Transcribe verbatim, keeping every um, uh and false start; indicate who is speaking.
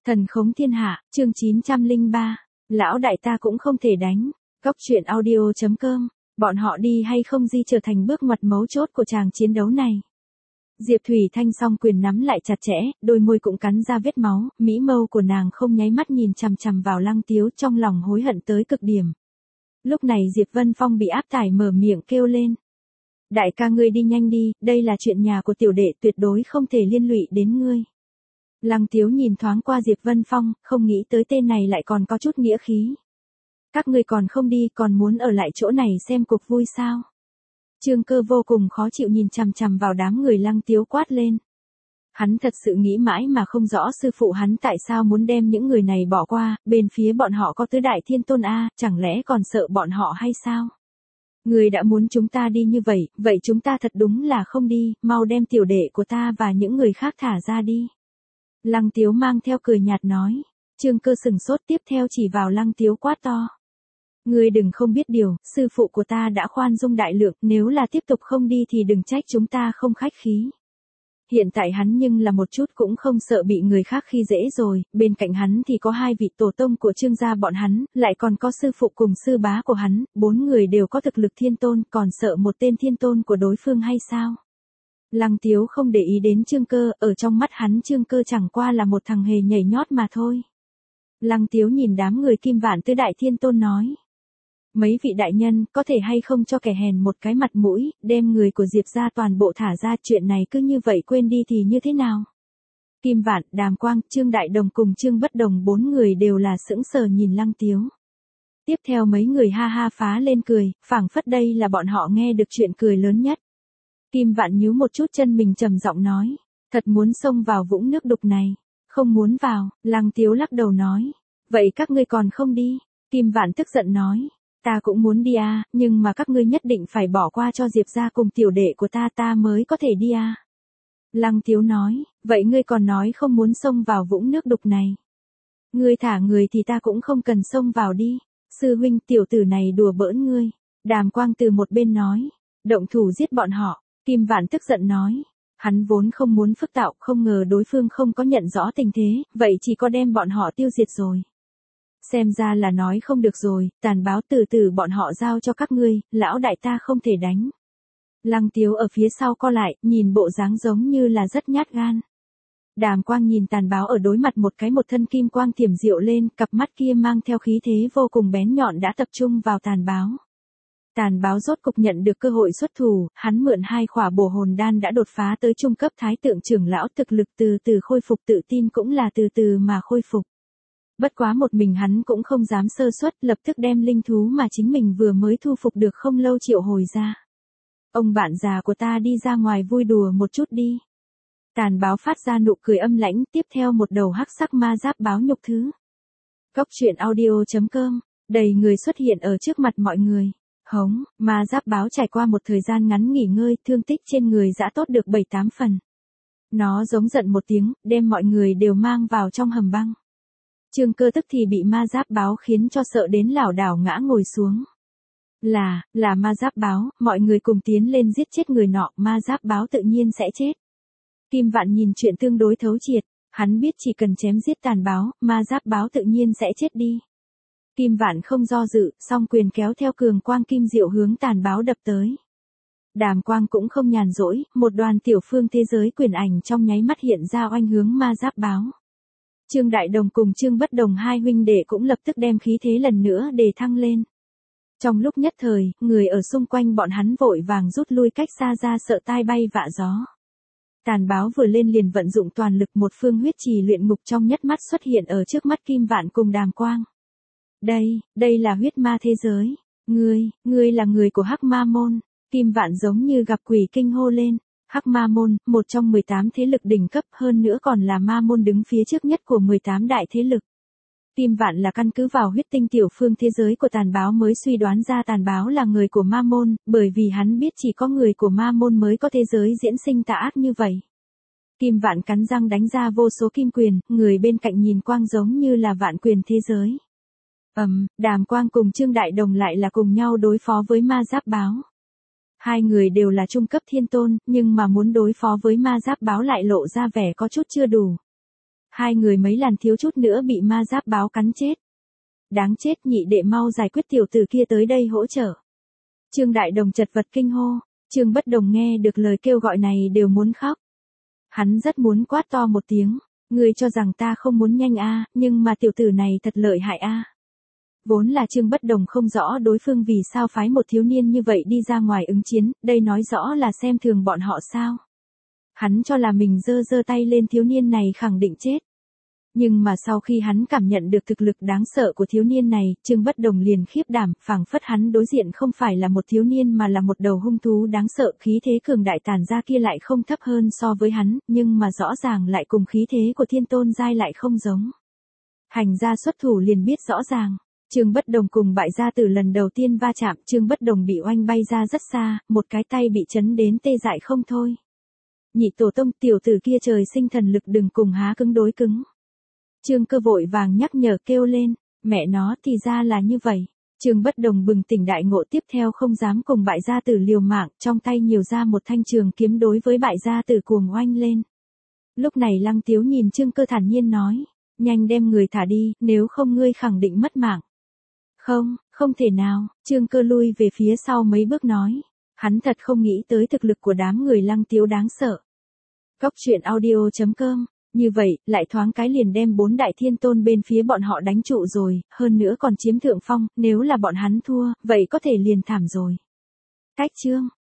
Speaker 1: Thần khống thiên hạ, chương chín trăm lẻ ba. Lão đại ta cũng không thể đánh. Góc truyện audio chấm com. Bọn họ đi hay không di trở thành bước ngoặt mấu chốt của tràng chiến đấu này. Diệp Thủy Thanh song quyền nắm lại chặt chẽ, đôi môi cũng cắn ra vết máu, mỹ mâu của nàng không nháy mắt nhìn chằm chằm vào Lăng Tiếu, trong lòng hối hận tới cực điểm. Lúc này Diệp Vân Phong bị áp tải mở miệng kêu lên. Đại ca ngươi đi nhanh đi, đây là chuyện nhà của tiểu đệ, tuyệt đối không thể liên lụy đến ngươi. Lăng Tiếu nhìn thoáng qua Diệp Vân Phong, không nghĩ tới tên này lại còn có chút nghĩa khí. Các ngươi còn không đi, còn muốn ở lại chỗ này xem cuộc vui sao? Trương Cơ vô cùng khó chịu nhìn chằm chằm vào đám người Lăng Tiếu quát lên. Hắn thật sự nghĩ mãi mà không rõ sư phụ hắn tại sao muốn đem những người này bỏ qua, bên phía bọn họ có tứ đại thiên tôn a, chẳng lẽ còn sợ bọn họ hay sao? Người đã muốn chúng ta đi như vậy, vậy chúng ta thật đúng là không đi, mau đem tiểu đệ của ta và những người khác thả ra đi. Lăng Tiếu mang theo cười nhạt nói. Trương Cơ sừng sốt, tiếp theo chỉ vào Lăng Tiếu quát to. Ngươi đừng không biết điều, sư phụ của ta đã khoan dung đại lượng, nếu là tiếp tục không đi thì đừng trách chúng ta không khách khí. Hiện tại hắn nhưng là một chút cũng không sợ bị người khác khi dễ rồi, bên cạnh hắn thì có hai vị tổ tông của Trương gia bọn hắn, lại còn có sư phụ cùng sư bá của hắn, bốn người đều có thực lực thiên tôn, còn sợ một tên thiên tôn của đối phương hay sao? Lăng Tiếu không để ý đến Trương Cơ, ở trong mắt hắn Trương Cơ chẳng qua là một thằng hề nhảy nhót mà thôi. Lăng Tiếu nhìn đám người Kim Vạn Tứ Đại Thiên Tôn nói. Mấy vị đại nhân, có thể hay không cho kẻ hèn một cái mặt mũi, đem người của Diệp ra toàn bộ thả ra, chuyện này cứ như vậy quên đi thì như thế nào? Kim Vạn, Đàm Quang, Trương Đại Đồng cùng Trương Bất Đồng bốn người đều là sững sờ nhìn Lăng Tiếu. Tiếp theo mấy người ha ha phá lên cười, phảng phất đây là bọn họ nghe được chuyện cười lớn nhất. Kim Vạn nhíu một chút chân mình trầm giọng nói, thật muốn xông vào vũng nước đục này, không muốn vào. Lăng Tiếu lắc đầu nói, vậy các ngươi còn không đi? Kim Vạn tức giận nói, ta cũng muốn đi à, nhưng mà các ngươi nhất định phải bỏ qua cho Diệp gia cùng tiểu đệ của ta ta mới có thể đi à. Lăng Tiếu nói, vậy ngươi còn nói không muốn xông vào vũng nước đục này. Ngươi thả người thì ta cũng không cần xông vào đi, sư huynh tiểu tử này đùa bỡn ngươi. Đàm Quang từ một bên nói, động thủ giết bọn họ. Kim Vạn tức giận nói, hắn vốn không muốn phức tạo, không ngờ đối phương không có nhận rõ tình thế, vậy chỉ có đem bọn họ tiêu diệt rồi. Xem ra là nói không được rồi, tàn báo từ từ bọn họ giao cho các ngươi, lão đại ta không thể đánh. Lăng Tiếu ở phía sau co lại, nhìn bộ dáng giống như là rất nhát gan. Đàm Quang nhìn tàn báo ở đối mặt một cái một thân kim quang thiểm diệu lên, cặp mắt kia mang theo khí thế vô cùng bén nhọn đã tập trung vào tàn báo. Tàn báo rốt cục nhận được cơ hội xuất thủ, hắn mượn hai khỏa bổ hồn đan đã đột phá tới trung cấp thái tượng trưởng lão, thực lực từ từ khôi phục, tự tin cũng là từ từ mà khôi phục. Bất quá một mình hắn cũng không dám sơ suất, lập tức đem linh thú mà chính mình vừa mới thu phục được không lâu triệu hồi ra. Ông bạn già của ta đi ra ngoài vui đùa một chút đi. Tàn báo phát ra nụ cười âm lãnh, tiếp theo một đầu hắc sắc ma giáp báo nhục thứ. Góc truyện audio chấm com, đầy người xuất hiện ở trước mặt mọi người. Hống, ma giáp báo trải qua một thời gian ngắn nghỉ ngơi, thương tích trên người đã tốt được bảy tám phần. Nó giống giận một tiếng, đem mọi người đều mang vào trong hầm băng. Trương Cơ tức thì bị ma giáp báo khiến cho sợ đến lảo đảo ngã ngồi xuống. Là, là ma giáp báo, mọi người cùng tiến lên giết chết người nọ, ma giáp báo tự nhiên sẽ chết. Kim Vạn nhìn chuyện tương đối thấu triệt, hắn biết chỉ cần chém giết tàn báo, ma giáp báo tự nhiên sẽ chết đi. Kim Vạn không do dự, song quyền kéo theo cường quang kim diệu hướng tàn báo đập tới. Đàm Quang cũng không nhàn rỗi, một đoàn tiểu phương thế giới quyền ảnh trong nháy mắt hiện ra oanh hướng ma giáp báo. Trương Đại Đồng cùng Trương Bất Đồng hai huynh đệ cũng lập tức đem khí thế lần nữa để thăng lên. Trong lúc nhất thời, người ở xung quanh bọn hắn vội vàng rút lui cách xa ra sợ tai bay vạ gió. Tàn báo vừa lên liền vận dụng toàn lực, một phương huyết trì luyện ngục trong nhất mắt xuất hiện ở trước mắt Kim Vạn cùng Đàm Quang. Đây, đây là huyết ma thế giới. Ngươi, ngươi là người của Hắc Ma Môn. Kim Vạn giống như gặp quỷ kinh hô lên. Hắc Ma Môn, một trong mười tám thế lực đỉnh cấp, hơn nữa còn là ma môn đứng phía trước nhất của mười tám đại thế lực. Kim Vạn là căn cứ vào huyết tinh tiểu phương thế giới của tàn báo mới suy đoán ra tàn báo là người của ma môn, bởi vì hắn biết chỉ có người của ma môn mới có thế giới diễn sinh tà ác như vậy. Kim Vạn cắn răng đánh ra vô số kim quyền, người bên cạnh nhìn quang giống như là vạn quyền thế giới. Ầm, um, Đàm Quang cùng Trương Đại Đồng lại là cùng nhau đối phó với ma giáp báo. Hai người đều là trung cấp thiên tôn, nhưng mà muốn đối phó với ma giáp báo lại lộ ra vẻ có chút chưa đủ. Hai người mấy lần thiếu chút nữa bị ma giáp báo cắn chết. Đáng chết, nhị đệ mau giải quyết tiểu tử kia tới đây hỗ trợ. Trương Đại Đồng chật vật kinh hô, Trương Bất Đồng nghe được lời kêu gọi này đều muốn khóc. Hắn rất muốn quát to một tiếng, ngươi cho rằng ta không muốn nhanh a, nhưng mà tiểu tử này thật lợi hại a. Vốn là Trương Bất Đồng không rõ đối phương vì sao phái một thiếu niên như vậy đi ra ngoài ứng chiến, đây nói rõ là xem thường bọn họ sao. Hắn cho là mình giơ giơ tay lên thiếu niên này khẳng định chết. Nhưng mà sau khi hắn cảm nhận được thực lực đáng sợ của thiếu niên này, Trương Bất Đồng liền khiếp đảm, phảng phất hắn đối diện không phải là một thiếu niên mà là một đầu hung thú đáng sợ, khí thế cường đại tản ra kia lại không thấp hơn so với hắn, nhưng mà rõ ràng lại cùng khí thế của thiên tôn giai lại không giống. Hành gia xuất thủ liền biết rõ ràng. Trương Bất Đồng cùng Bại Gia Tử lần đầu tiên va chạm, Trương Bất Đồng bị oanh bay ra rất xa, một cái tay bị chấn đến tê dại không thôi. Nhị tổ tông, tiểu tử kia trời sinh thần lực, đừng cùng há cứng đối cứng. Trương Cơ vội vàng nhắc nhở kêu lên, mẹ nó thì ra là như vậy. Trương Bất Đồng bừng tỉnh đại ngộ, tiếp theo không dám cùng Bại Gia Tử liều mạng, trong tay nhiều ra một thanh trường kiếm đối với Bại Gia Tử cuồng oanh lên. Lúc này Lăng Tiếu nhìn Trương Cơ thản nhiên nói, nhanh đem người thả đi, nếu không ngươi khẳng định mất mạng. Không, không thể nào, Trương Cơ lui về phía sau mấy bước nói, hắn thật không nghĩ tới thực lực của đám người Lăng Tiếu đáng sợ. Cóc truyện audio chấm com. Như vậy, lại thoáng cái liền đem bốn đại thiên tôn bên phía bọn họ đánh trụ rồi, hơn nữa còn chiếm thượng phong, nếu là bọn hắn thua, vậy có thể liền thảm rồi. Cách chương